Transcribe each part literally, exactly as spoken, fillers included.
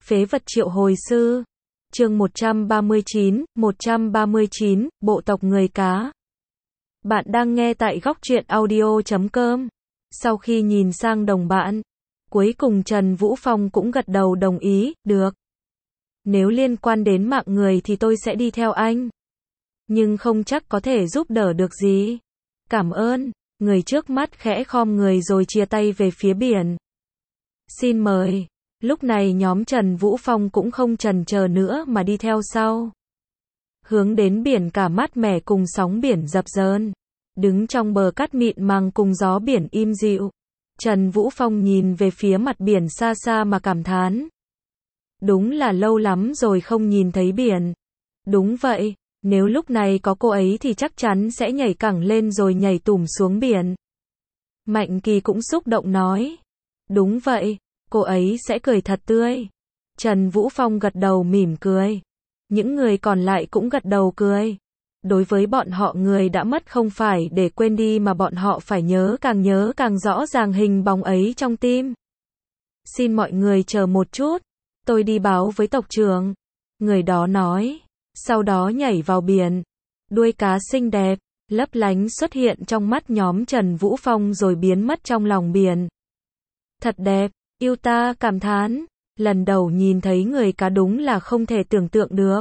Phế vật triệu hồi sư. Chương một trăm ba mươi chín, một trăm ba mươi chín, bộ tộc người cá. Bạn đang nghe tại góc truyện audio chấm com. Sau khi nhìn sang đồng bạn, cuối cùng Trần Vũ Phong cũng gật đầu đồng ý, được. Nếu liên quan đến mạng người thì tôi sẽ đi theo anh. Nhưng không chắc có thể giúp đỡ được gì. Cảm ơn. Người trước mắt khẽ khom người rồi chia tay về phía biển. Xin mời. Lúc này nhóm Trần Vũ Phong cũng không chần chờ nữa mà đi theo sau. Hướng đến biển cả mát mẻ cùng sóng biển dập dờn. Đứng trong bờ cát mịn màng cùng gió biển im dịu. Trần Vũ Phong nhìn về phía mặt biển xa xa mà cảm thán. Đúng là lâu lắm rồi không nhìn thấy biển. Đúng vậy, nếu lúc này có cô ấy thì chắc chắn sẽ nhảy cẳng lên rồi nhảy tủm xuống biển. Mạnh Kỳ cũng xúc động nói. Đúng vậy. Cô ấy sẽ cười thật tươi. Trần Vũ Phong gật đầu mỉm cười. Những người còn lại cũng gật đầu cười. Đối với bọn họ người đã mất không phải để quên đi mà bọn họ phải nhớ càng nhớ càng rõ ràng hình bóng ấy trong tim. Xin mọi người chờ một chút. Tôi đi báo với tộc trưởng. Người đó nói. Sau đó nhảy vào biển. Đuôi cá xinh đẹp, lấp lánh xuất hiện trong mắt nhóm Trần Vũ Phong rồi biến mất trong lòng biển. Thật đẹp. Yêu ta cảm thán, lần đầu nhìn thấy người cá đúng là không thể tưởng tượng được.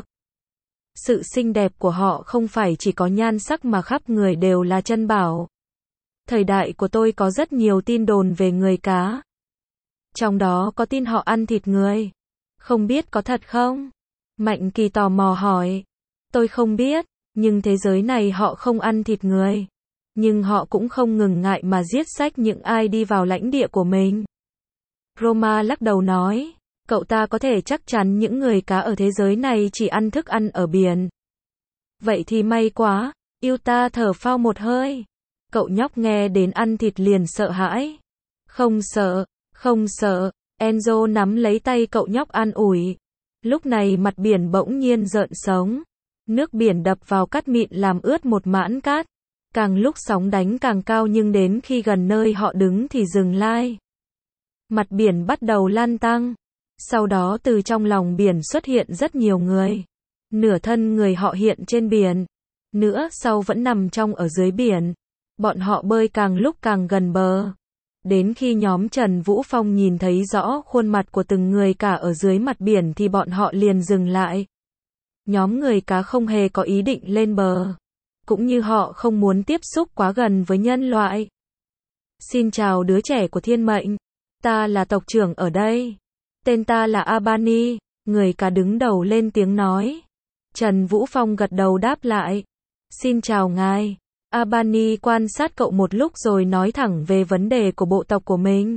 Sự xinh đẹp của họ không phải chỉ có nhan sắc mà khắp người đều là chân bảo. Thời đại của tôi có rất nhiều tin đồn về người cá. Trong đó có tin họ ăn thịt người. Không biết có thật không? Mạnh Kỳ tò mò hỏi. Tôi không biết, nhưng thế giới này họ không ăn thịt người. Nhưng họ cũng không ngừng ngại mà giết sách những ai đi vào lãnh địa của mình. Roma lắc đầu nói, cậu ta có thể chắc chắn những người cá ở thế giới này chỉ ăn thức ăn ở biển. Vậy thì may quá, yêu ta thở phào một hơi. Cậu nhóc nghe đến ăn thịt liền sợ hãi. Không sợ, không sợ, Enzo nắm lấy tay cậu nhóc an ủi. Lúc này mặt biển bỗng nhiên rợn sống. Nước biển đập vào cát mịn làm ướt một mảng cát. Càng lúc sóng đánh càng cao nhưng đến khi gần nơi họ đứng thì dừng lại. Mặt biển bắt đầu lan tăng. Sau đó từ trong lòng biển xuất hiện rất nhiều người. Nửa thân người họ hiện trên biển. Nữa sau vẫn nằm trong ở dưới biển. Bọn họ bơi càng lúc càng gần bờ. Đến khi nhóm Trần Vũ Phong nhìn thấy rõ khuôn mặt của từng người cả ở dưới mặt biển thì bọn họ liền dừng lại. Nhóm người cá không hề có ý định lên bờ. Cũng như họ không muốn tiếp xúc quá gần với nhân loại. Xin chào đứa trẻ của thiên mệnh. Ta là tộc trưởng ở đây. Tên ta là Abani. Người cá đứng đầu lên tiếng nói. Trần Vũ Phong gật đầu đáp lại. Xin chào ngài. Abani quan sát cậu một lúc rồi nói thẳng về vấn đề của bộ tộc của mình.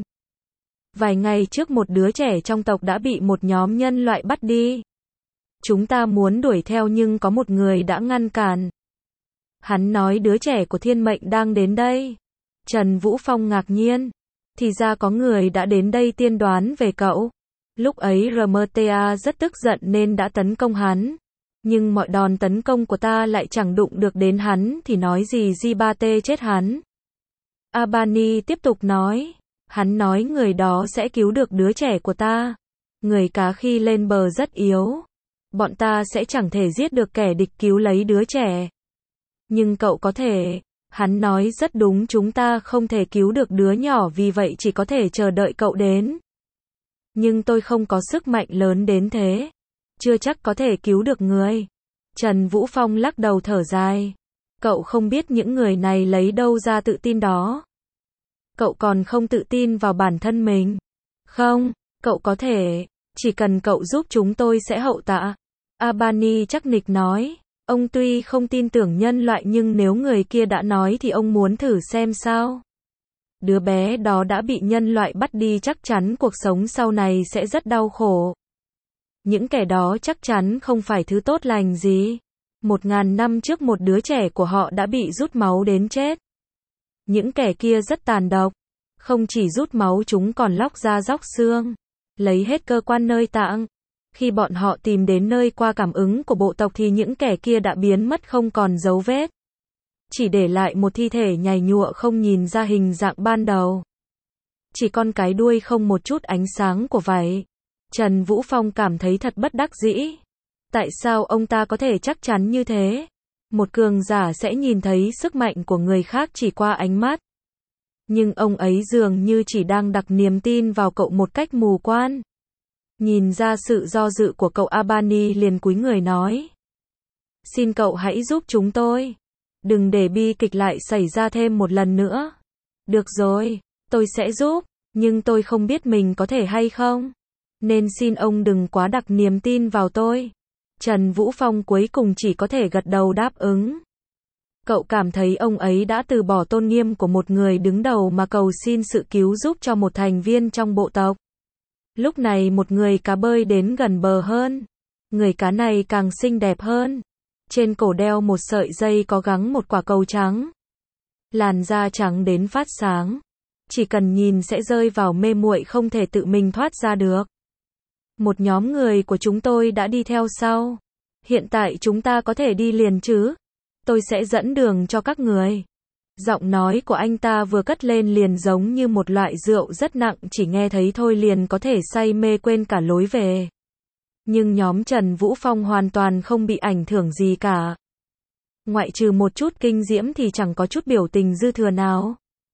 Vài ngày trước một đứa trẻ trong tộc đã bị một nhóm nhân loại bắt đi. Chúng ta muốn đuổi theo nhưng có một người đã ngăn cản. Hắn nói đứa trẻ của thiên mệnh đang đến đây. Trần Vũ Phong ngạc nhiên. Thì ra có người đã đến đây tiên đoán về cậu. Lúc ấy rờ em tê a rất tức giận nên đã tấn công hắn. Nhưng mọi đòn tấn công của ta lại chẳng đụng được đến hắn thì nói gì Jibate chết hắn. Abani tiếp tục nói. Hắn nói người đó sẽ cứu được đứa trẻ của ta. Người cá khi lên bờ rất yếu. Bọn ta sẽ chẳng thể giết được kẻ địch cứu lấy đứa trẻ. Nhưng cậu có thể. Hắn nói rất đúng, chúng ta không thể cứu được đứa nhỏ vì vậy chỉ có thể chờ đợi cậu đến. Nhưng tôi không có sức mạnh lớn đến thế. Chưa chắc có thể cứu được người. Trần Vũ Phong lắc đầu thở dài. Cậu không biết những người này lấy đâu ra tự tin đó. Cậu còn không tự tin vào bản thân mình. Không, cậu có thể. Chỉ cần cậu giúp chúng tôi sẽ hậu tạ. Abani chắc nịch nói. Ông tuy không tin tưởng nhân loại nhưng nếu người kia đã nói thì ông muốn thử xem sao. Đứa bé đó đã bị nhân loại bắt đi chắc chắn cuộc sống sau này sẽ rất đau khổ. Những kẻ đó chắc chắn không phải thứ tốt lành gì. Một ngàn năm trước một đứa trẻ của họ đã bị rút máu đến chết. Những kẻ kia rất tàn độc. Không chỉ rút máu chúng còn lóc da róc xương. Lấy hết cơ quan nơi tạng. Khi bọn họ tìm đến nơi qua cảm ứng của bộ tộc thì những kẻ kia đã biến mất không còn dấu vết. Chỉ để lại một thi thể nhầy nhụa không nhìn ra hình dạng ban đầu. Chỉ còn cái đuôi không một chút ánh sáng của vảy. Trần Vũ Phong cảm thấy thật bất đắc dĩ. Tại sao ông ta có thể chắc chắn như thế? Một cường giả sẽ nhìn thấy sức mạnh của người khác chỉ qua ánh mắt. Nhưng ông ấy dường như chỉ đang đặt niềm tin vào cậu một cách mù quáng. Nhìn ra sự do dự của cậu, Albany liền cúi người nói. Xin cậu hãy giúp chúng tôi. Đừng để bi kịch lại xảy ra thêm một lần nữa. Được rồi, tôi sẽ giúp, nhưng tôi không biết mình có thể hay không. Nên xin ông đừng quá đặt niềm tin vào tôi. Trần Vũ Phong cuối cùng chỉ có thể gật đầu đáp ứng. Cậu cảm thấy ông ấy đã từ bỏ tôn nghiêm của một người đứng đầu mà cầu xin sự cứu giúp cho một thành viên trong bộ tộc. Lúc này một người cá bơi đến gần bờ hơn. Người cá này càng xinh đẹp hơn. Trên cổ đeo một sợi dây có gắn một quả cầu trắng. Làn da trắng đến phát sáng. Chỉ cần nhìn sẽ rơi vào mê muội không thể tự mình thoát ra được. Một nhóm người của chúng tôi đã đi theo sau. Hiện tại chúng ta có thể đi liền chứ? Tôi sẽ dẫn đường cho các người. Giọng nói của anh ta vừa cất lên liền giống như một loại rượu rất nặng, chỉ nghe thấy thôi liền có thể say mê quên cả lối về. Nhưng nhóm Trần Vũ Phong hoàn toàn không bị ảnh hưởng gì cả. Ngoại trừ một chút kinh diễm thì chẳng có chút biểu tình dư thừa nào.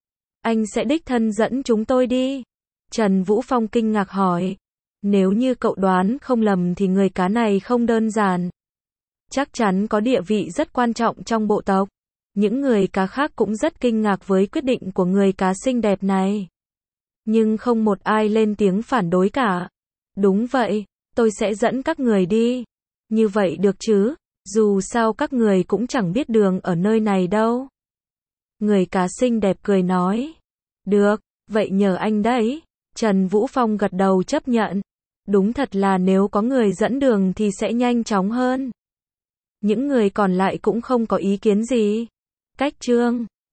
Anh sẽ đích thân dẫn chúng tôi đi. Trần Vũ Phong kinh ngạc hỏi. Nếu như cậu đoán không lầm thì người cá này không đơn giản. Chắc chắn có địa vị rất quan trọng trong bộ tộc. Những người cá khác cũng rất kinh ngạc với quyết định của người cá xinh đẹp này. Nhưng không một ai lên tiếng phản đối cả. Đúng vậy, tôi sẽ dẫn các người đi. Như vậy được chứ, dù sao các người cũng chẳng biết đường ở nơi này đâu. Người cá xinh đẹp cười nói. Được, vậy nhờ anh đấy. Trần Vũ Phong gật đầu chấp nhận. Đúng thật là nếu có người dẫn đường thì sẽ nhanh chóng hơn. Những người còn lại cũng không có ý kiến gì. Cách chương